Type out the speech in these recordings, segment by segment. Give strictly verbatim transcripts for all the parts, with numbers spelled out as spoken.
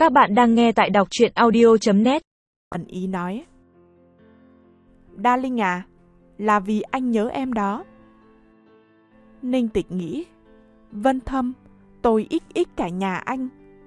Các bạn đang nghe tại đọc truyện audio chấm net. Ẩn ý nói: Darling à, là vì anh nhớ em đó. Ninh Tịch nghĩ: Vân Thâm, tôi ích ích cả nhà anh.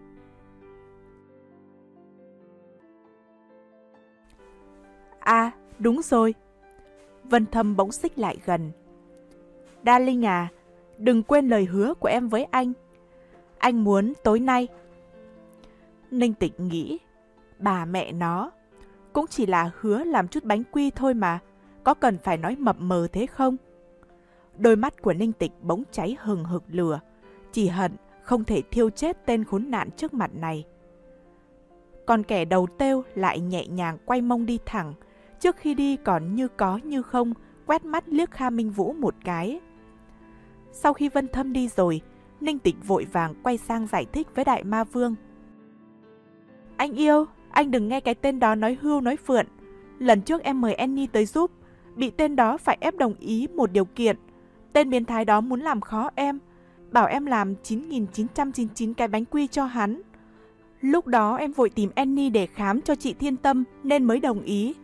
À, đúng rồi. Vân Thâm bỗng xích lại gần. Darling à, đừng quên lời hứa của em với anh. Anh muốn tối nay. Ninh Tịch nghĩ: bà mẹ nó, cũng chỉ là hứa làm chút bánh quy thôi mà, có cần phải nói mập mờ thế không? Đôi mắt của Ninh Tịch bỗng cháy hừng hực lửa, chỉ hận không thể thiêu chết tên khốn nạn trước mặt này. Còn kẻ đầu têu lại nhẹ nhàng quay mông đi thẳng, trước khi đi còn như có như không quét mắt liếc Kha Minh Vũ một cái. Sau khi Vân Thâm đi rồi, Ninh Tịch vội vàng quay sang giải thích với Đại Ma Vương. Anh yêu, anh đừng nghe cái tên đó nói hưu nói phượn. Lần trước em mời Annie tới giúp, bị tên đó phải ép đồng ý một điều kiện. Tên biến thái đó muốn làm khó em, bảo em làm chín nghìn chín trăm chín mươi chín cái bánh quy cho hắn. Lúc đó em vội tìm Annie để khám cho chị Thiên Tâm nên mới đồng ý.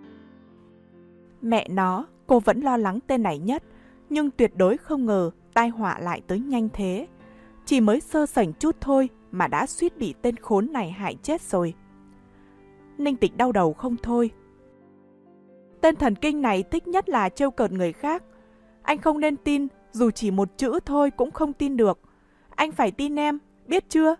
Mẹ nó, cô vẫn lo lắng tên này nhất, nhưng tuyệt đối không ngờ tai họa lại tới nhanh thế. Chỉ mới sơ sảnh chút thôi mà đã suýt bị tên khốn này hại chết rồi. Ninh Tịch đau đầu không thôi. Tên thần kinh này thích nhất là trêu cợt người khác. Anh không nên tin, dù chỉ một chữ thôi cũng không tin được. Anh phải tin em, biết chưa?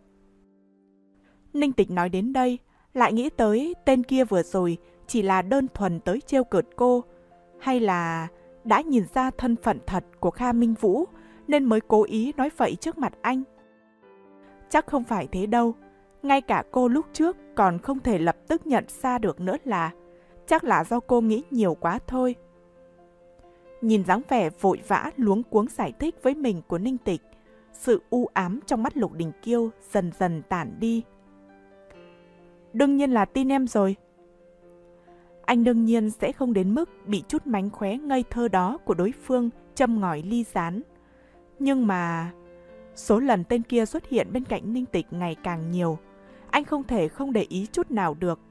Ninh Tịch nói đến đây, lại nghĩ tới tên kia vừa rồi chỉ là đơn thuần tới trêu cợt cô, hay là đã nhìn ra thân phận thật của Kha Minh Vũ nên mới cố ý nói vậy trước mặt anh. Chắc không phải thế đâu, ngay cả cô lúc trước còn không thể lập tức nhận ra được nữa là chắc là do cô nghĩ nhiều quá thôi. Nhìn dáng vẻ vội vã luống cuống giải thích với mình của Ninh Tịch, sự u ám trong mắt Lục Đình Kiêu dần dần tản đi. Đương nhiên là tin em rồi. Anh đương nhiên sẽ không đến mức bị chút mánh khóe ngây thơ đó của đối phương châm ngòi ly gián. Nhưng mà số lần tên kia xuất hiện bên cạnh Ninh Tịch ngày càng nhiều, anh không thể không để ý chút nào được.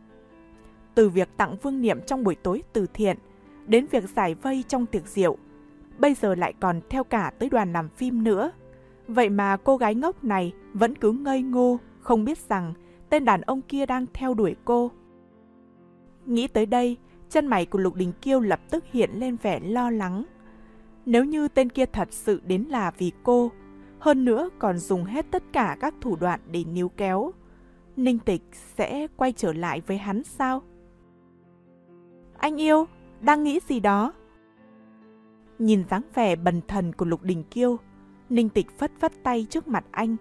Từ việc tặng vương niệm trong buổi tối từ thiện, đến việc giải vây trong tiệc rượu, bây giờ lại còn theo cả tới đoàn làm phim nữa. Vậy mà cô gái ngốc này vẫn cứ ngây ngô, không biết rằng tên đàn ông kia đang theo đuổi cô. Nghĩ tới đây, chân mày của Lục Đình Kiêu lập tức hiện lên vẻ lo lắng. Nếu như tên kia thật sự đến là vì cô, hơn nữa còn dùng hết tất cả các thủ đoạn để níu kéo, Ninh Tịch sẽ quay trở lại với hắn sao? Anh yêu, đang nghĩ gì đó? Nhìn dáng vẻ bần thần của Lục Đình Kiêu, Ninh Tịch phất phất tay trước mặt anh.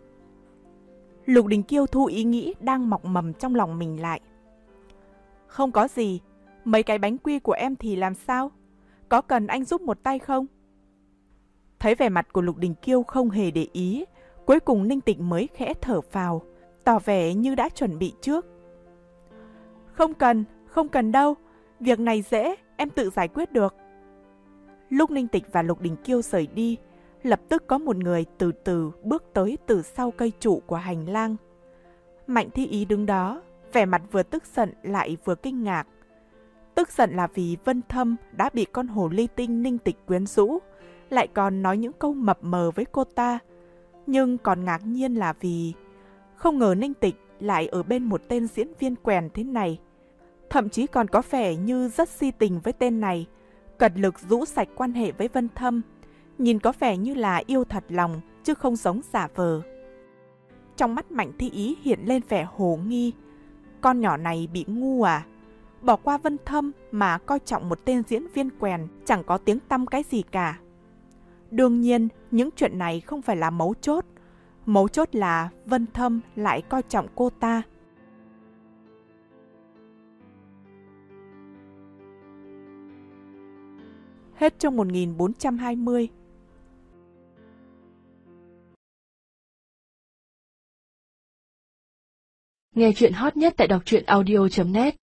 Lục Đình Kiêu thu ý nghĩ đang mọc mầm trong lòng mình lại. Không có gì, mấy cái bánh quy của em thì làm sao? Có cần anh giúp một tay không? Thấy vẻ mặt của Lục Đình Kiêu không hề để ý, cuối cùng Ninh Tịch mới khẽ thở phào, tỏ vẻ như đã chuẩn bị trước. Không cần, không cần đâu, việc này dễ, em tự giải quyết được. Lúc Ninh Tịch và Lục Đình Kiêu rời đi, lập tức có một người từ từ bước tới từ sau cây trụ của hành lang. Mạnh Thi Ý đứng đó, vẻ mặt vừa tức giận lại vừa kinh ngạc. Tức giận là vì Vân Thâm đã bị con hồ ly tinh Ninh Tịch quyến rũ, lại còn nói những câu mập mờ với cô ta. Nhưng còn ngạc nhiên là vì không ngờ Ninh Tịch lại ở bên một tên diễn viên quèn thế này. Thậm chí còn có vẻ như rất si tình với tên này, cật lực rũ sạch quan hệ với Vân Thâm, nhìn có vẻ như là yêu thật lòng chứ không giống giả vờ. Trong mắt Mạnh Thi Ý hiện lên vẻ hồ nghi. Con nhỏ này bị ngu à? Bỏ qua Vân Thâm mà coi trọng một tên diễn viên quèn chẳng có tiếng tăm cái gì cả. Đương nhiên, những chuyện này không phải là mấu chốt. Mấu chốt là Vân Thâm lại coi trọng cô ta. Hết chương một nghìn bốn trăm hai mươi. Nghe chuyện hot nhất tại đọc truyện audio chấm net.